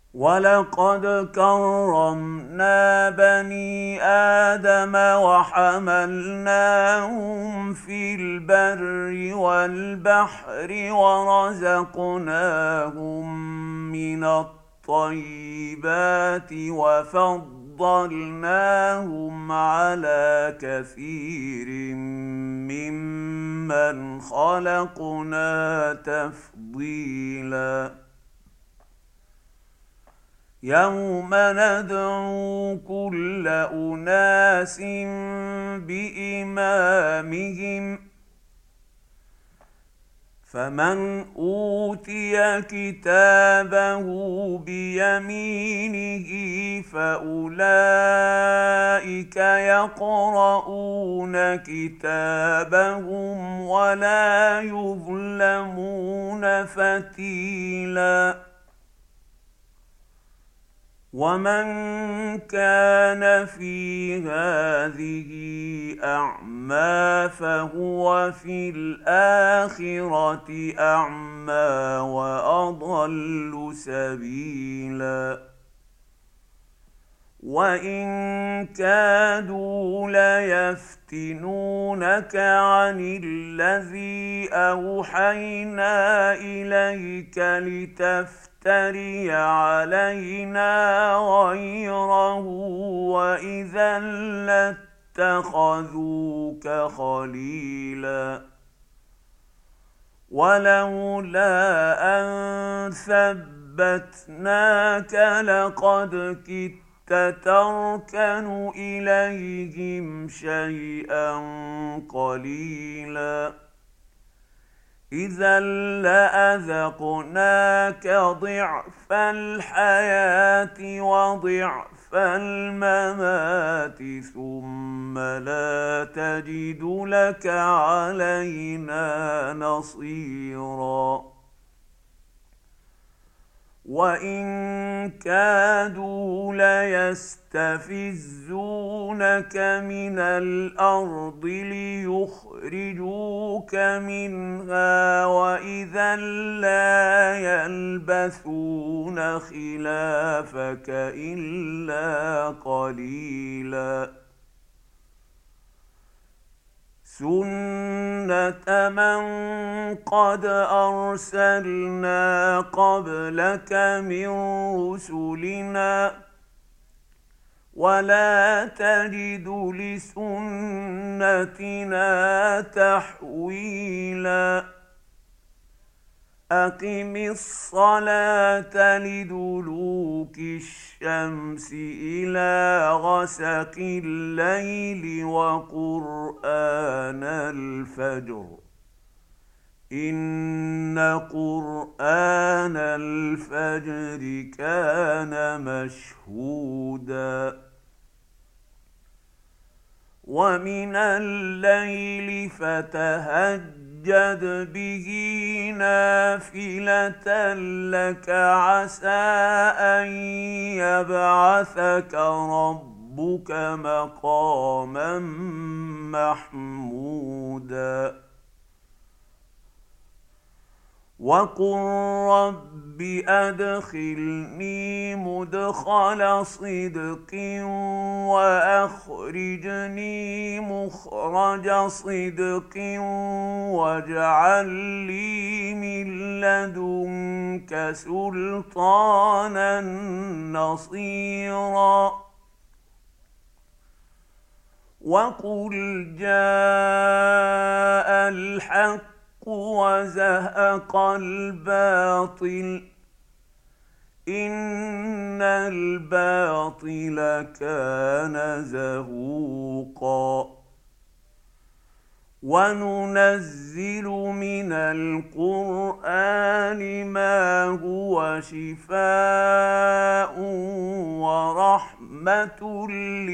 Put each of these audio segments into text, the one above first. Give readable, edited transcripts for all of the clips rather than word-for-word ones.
ولقد كرمنا بني آدم وحملناهم في البر والبحر ورزقناهم من الطيبات وفضلناهم على كثير ممن خلقنا تفضيلا. يوم ندعو كل أناس بإمامهم فمن أوتي كتابه بيمينه فأولئك يقرؤون كتابهم ولا يظلمون فتيلا. ومن كان في هذه أعمى فهو في الآخرة أعمى وأضل سبيلا. وإن كادوا ليفتنونك عن الذي أوحينا إليك لتفتري علينا غيره وإذا لاتخذوك خليلا. ولولا أن ثبتناك لقد كدت تركن إليهم شيئا قليلا. إذا لأذقناك ضعف الحياة وضعف الممات ثم لا تجد لك علينا نصيرا. وإن كادوا ليستفزونك من الأرض ليخرجوك منها وإذا لا يلبثون خلافك إلا قليلا. سنة من قد أرسلنا قبلك من رسلنا ولا تجد لسنتنا تحويلا. أقم الصلاة لدلوك الشمس إلى غسق الليل وقرآن الفجر إن قرآن الفجر كان مشهودا. ومن الليل فتهجد به نافلة لك عسى أن يبعثك ربك مقاما محمودا. وقل رب أدخلني مدخل صدق وأخرجني مخرج صدق واجعل لي من لدنك سلطانا نصيرا. وقل جاء الحق وزهق الباطل إن الباطل كان زهوقا. وننزل من القرآن ما هو شفاء ورحمة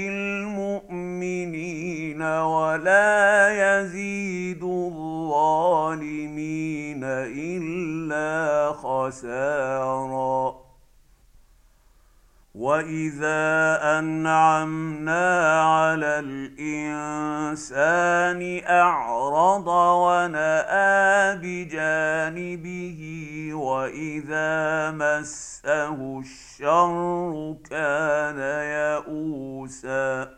للمؤمنين ولا يزيد الظالمين إلا خسارا. واذا انعمنا على الانسان اعرض وناى بجانبه واذا مسه الشر كان يئوسا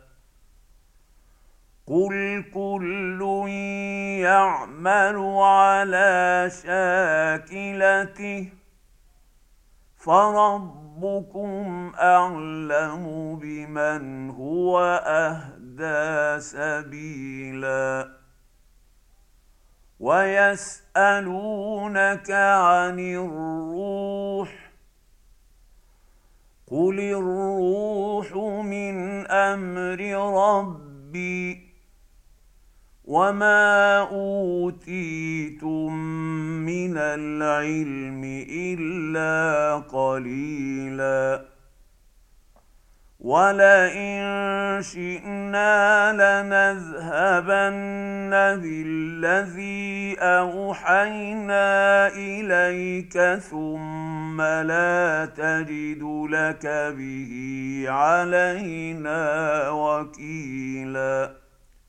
قل كل يعمل على شاكلته فربكم اعلم بمن هو اهدى سبيلا ويسالونك عن الروح قل الروح من امر ربي وما اوتيتم من العلم الا قليلا ولئن شئنا لنذهبن بالذي اوحينا اليك ثم لا تجد لك به علينا وكيلا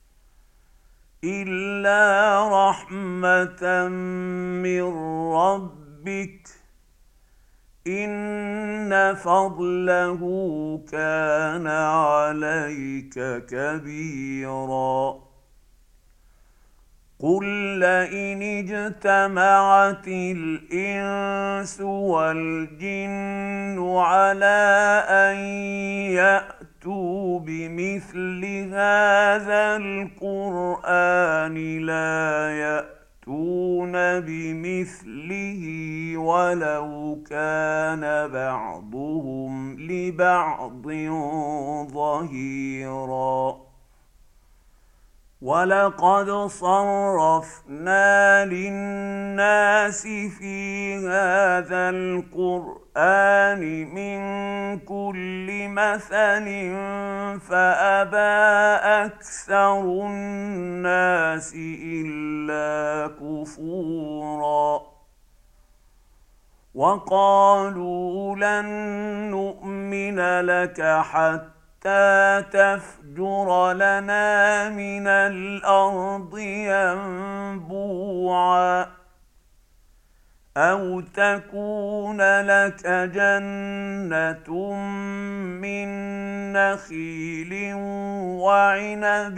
إلا رحمة من ربك إن فضله كان عليك كبيرا قل لئن اجتمعت الإنس والجن على أن يأتوا بمثل هذا القرآن لا يأتون بمثله ولو كان بعضهم لبعض ظهيرا ولقد صرفنا للناس في هذا القرآن من كل مثل فأبى أكثر الناس إلا كفورا وقالوا لن نؤمن لك حتى تفجر لنا من الأرض ينبوعا أو تكون لك جنة من نخيل وعنب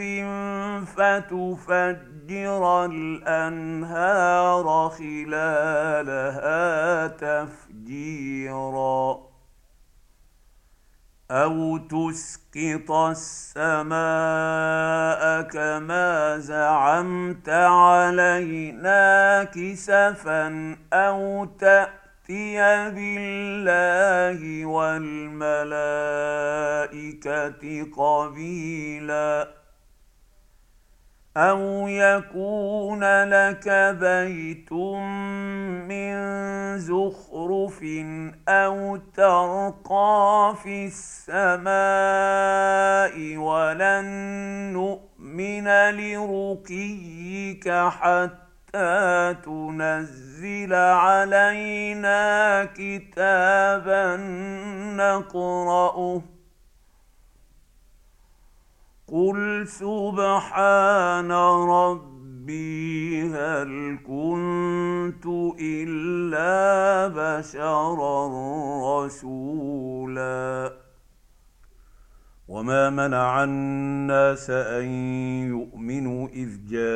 فتفجر الأنهار خلالها تفجيرا أو تسقط السماء كما زعمت علينا كسفا أو تأتي بالله والملائكة قبيلا أو يكون لك بيت من زخرف أو ترقى في السماء ولن نؤمن لرقيك حتى تنزل علينا كتابا نقرأه قل سبحان ربي هل كنت إلا بشرا رسولا وما منع الناس أن يؤمنوا إذ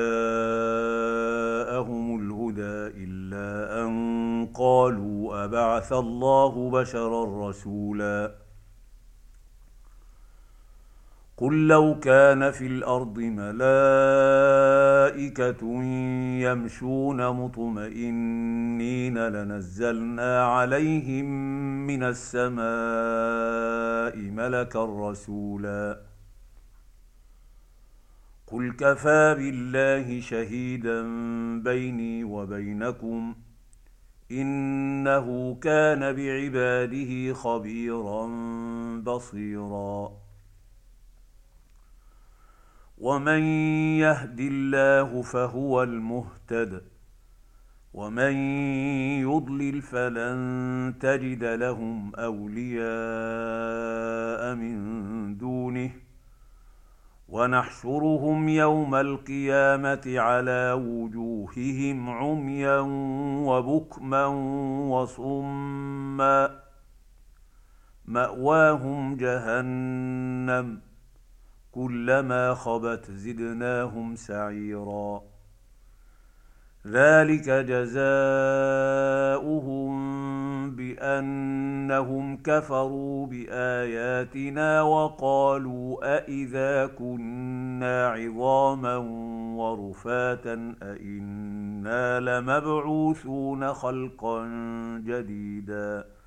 جاءهم الهدى إلا أن قالوا أبعث الله بشرا رسولا قل لو كان في الأرض ملائكة يمشون مطمئنين لنزلنا عليهم من السماء ملكا رسولا قل كفى بالله شهيدا بيني وبينكم إنه كان بعباده خبيرا بصيرا ومن يهد الله فهو المهتد ومن يضلل فلن تجد لهم اولياء من دونه ونحشرهم يوم القيامه على وجوههم عميا وبكما وصما ماواهم جهنم كلما خبت زدناهم سعيرا ذلك جزاؤهم بأنهم كفروا بآياتنا وقالوا أإذا كنا عظاما ورفاتا أإنا لمبعوثون خلقا جديدا